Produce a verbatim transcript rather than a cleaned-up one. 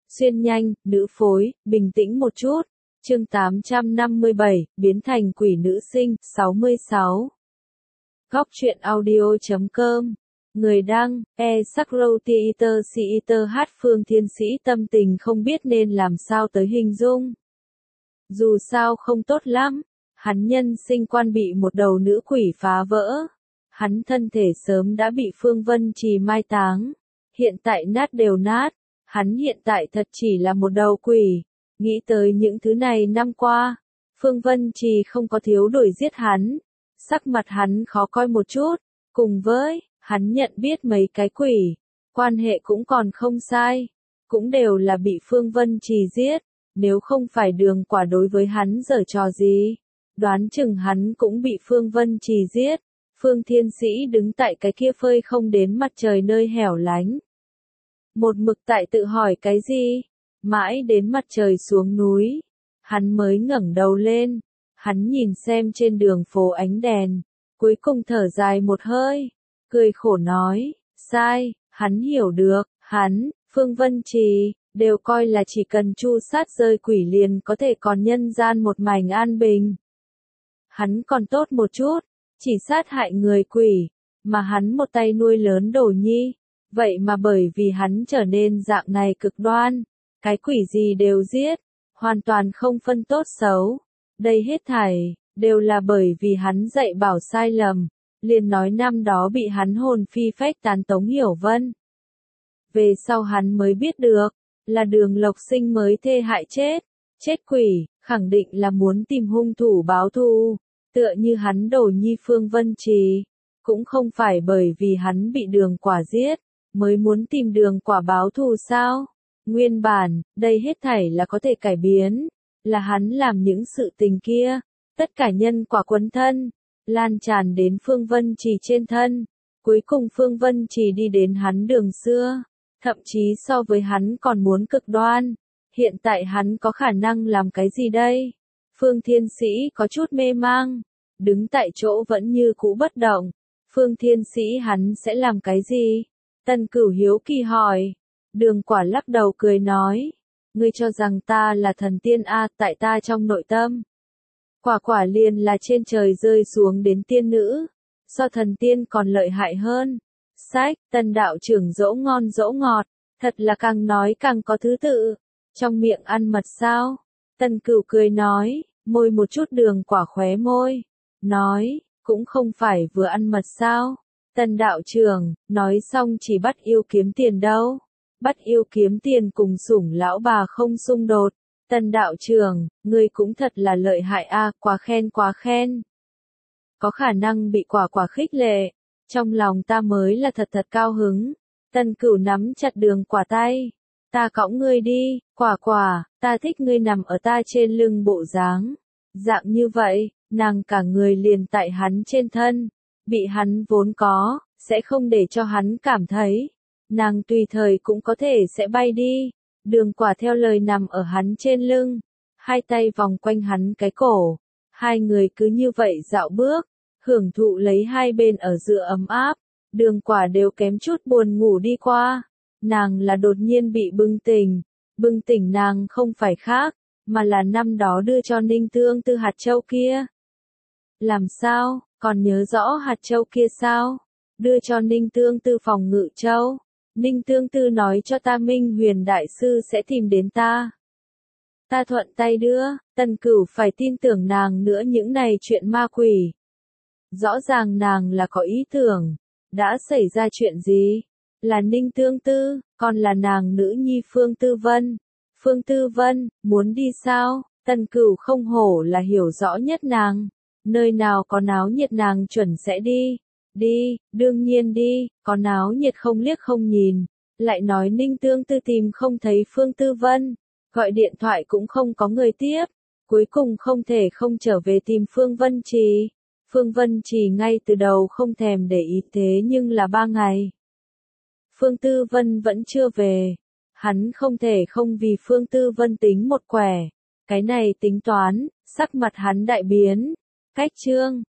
Xuyên nhanh, nữ phối, bình tĩnh một chút. Chương tám trăm năm mươi bảy, biến thành quỷ nữ sinh, sáu mươi sáu. Góc truyện audio chấm com. Người đăng, e Sakrotiiter Siiter hát Phương Thiên Sĩ tâm tình không biết nên làm sao tới hình dung. Dù sao không tốt lắm, hắn nhân sinh quan bị một đầu nữ quỷ phá vỡ. Hắn thân thể sớm đã bị Phương Vân Trì mai táng. Hiện tại nát đều nát, hắn hiện tại thật chỉ là một đầu quỷ. Nghĩ tới những thứ này năm qua, Phương Vân Trì không có thiếu đuổi giết hắn. Sắc mặt hắn khó coi một chút, cùng với, hắn nhận biết mấy cái quỷ, quan hệ cũng còn không sai, cũng đều là bị Phương Vân Trì giết, nếu không phải Đường Quả đối với hắn giở trò gì, đoán chừng hắn cũng bị Phương Vân Trì giết. Phương Thiên Sĩ đứng tại cái kia phơi không đến mặt trời nơi hẻo lánh. Một mực tại tự hỏi cái gì, mãi đến mặt trời xuống núi, hắn mới ngẩng đầu lên, hắn nhìn xem trên đường phố ánh đèn, cuối cùng thở dài một hơi, cười khổ nói, sai, hắn hiểu được, hắn, Phương Vân Trì, đều coi là chỉ cần chu sát rơi quỷ liền có thể còn nhân gian một mảnh an bình. Hắn còn tốt một chút, chỉ sát hại người quỷ, mà hắn một tay nuôi lớn Đồ Nhi, vậy mà bởi vì hắn trở nên dạng này cực đoan, cái quỷ gì đều giết, hoàn toàn không phân tốt xấu. Đây hết thảy, đều là bởi vì hắn dạy bảo sai lầm, liền nói năm đó bị hắn hồn phi phách tán Tống Hiểu Vân. Về sau hắn mới biết được, là Đường Lộc Sinh mới thê hại chết, chết quỷ, khẳng định là muốn tìm hung thủ báo thù, tựa như hắn Đồ Nhi Phương Vân Trì, cũng không phải bởi vì hắn bị Đường Quả giết, mới muốn tìm Đường Quả báo thù sao? Nguyên bản, đây hết thảy là có thể cải biến, là hắn làm những sự tình kia, tất cả nhân quả quấn thân, lan tràn đến Phương Vân Trì trên thân, cuối cùng Phương Vân Trì đi đến hắn đường xưa, thậm chí so với hắn còn muốn cực đoan, hiện tại hắn có khả năng làm cái gì đây? Phương Thiên Sĩ có chút mê mang, đứng tại chỗ vẫn như cũ bất động, Phương Thiên Sĩ hắn sẽ làm cái gì? Tân Cửu hiếu kỳ hỏi. Đường Quả lắc đầu cười nói, ngươi cho rằng ta là thần tiên a, tại ta trong nội tâm. Quả quả liền là trên trời rơi xuống đến tiên nữ, so thần tiên còn lợi hại hơn. Sách, Tân đạo trưởng dỗ ngon dỗ ngọt, thật là càng nói càng có thứ tự, trong miệng ăn mật sao? Tân Cửu cười nói, môi một chút Đường Quả khóe môi, nói, cũng không phải vừa ăn mật sao? Tân đạo trưởng, nói xong chỉ bắt yêu kiếm tiền đâu. Bắt yêu kiếm tiền cùng sủng lão bà không xung đột. Tân đạo trưởng, ngươi cũng thật là lợi hại a, quá khen quá khen. Có khả năng bị Quả Quả khích lệ, trong lòng ta mới là thật thật cao hứng. Tân Cửu nắm chặt Đường Quả tay, ta cõng ngươi đi, Quả Quả, ta thích ngươi nằm ở ta trên lưng bộ dáng. Dạng như vậy, nàng cả người liền tại hắn trên thân, bị hắn vốn có, sẽ không để cho hắn cảm thấy. Nàng tùy thời cũng có thể sẽ bay đi. Đường Quả theo lời nằm ở hắn trên lưng, hai tay vòng quanh hắn cái cổ, hai người cứ như vậy dạo bước, hưởng thụ lấy hai bên ở giữa ấm áp. Đường Quả đều kém chút buồn ngủ đi qua, nàng là đột nhiên bị bừng tỉnh, bừng tỉnh nàng không phải khác, mà là năm đó đưa cho Ninh Tương Tư hạt châu kia. Làm sao, còn nhớ rõ hạt châu kia sao? Đưa cho Ninh Tương Tư phòng ngự châu. Ninh Tương Tư nói cho ta Minh Huyền Đại Sư sẽ tìm đến ta. Ta thuận tay đưa, Tân Cửu phải tin tưởng nàng nữa những này chuyện ma quỷ. Rõ ràng nàng là có ý tưởng, đã xảy ra chuyện gì? Là Ninh Tương Tư, còn là nàng nữ nhi Phương Tư Vân. Phương Tư Vân, muốn đi sao? Tân Cửu không hổ là hiểu rõ nhất nàng. Nơi nào có náo nhiệt nàng chuẩn sẽ đi. Đi, đương nhiên đi, có náo nhiệt không liếc không nhìn, lại nói Ninh Tương Tư tìm không thấy Phương Tư Vân, gọi điện thoại cũng không có người tiếp, cuối cùng không thể không trở về tìm Phương Vân Trì. Phương Vân Trì ngay từ đầu không thèm để ý thế nhưng là ba ngày. Phương Tư Vân vẫn chưa về, hắn không thể không vì Phương Tư Vân tính một quẻ, cái này tính toán, sắc mặt hắn đại biến. Cách chương,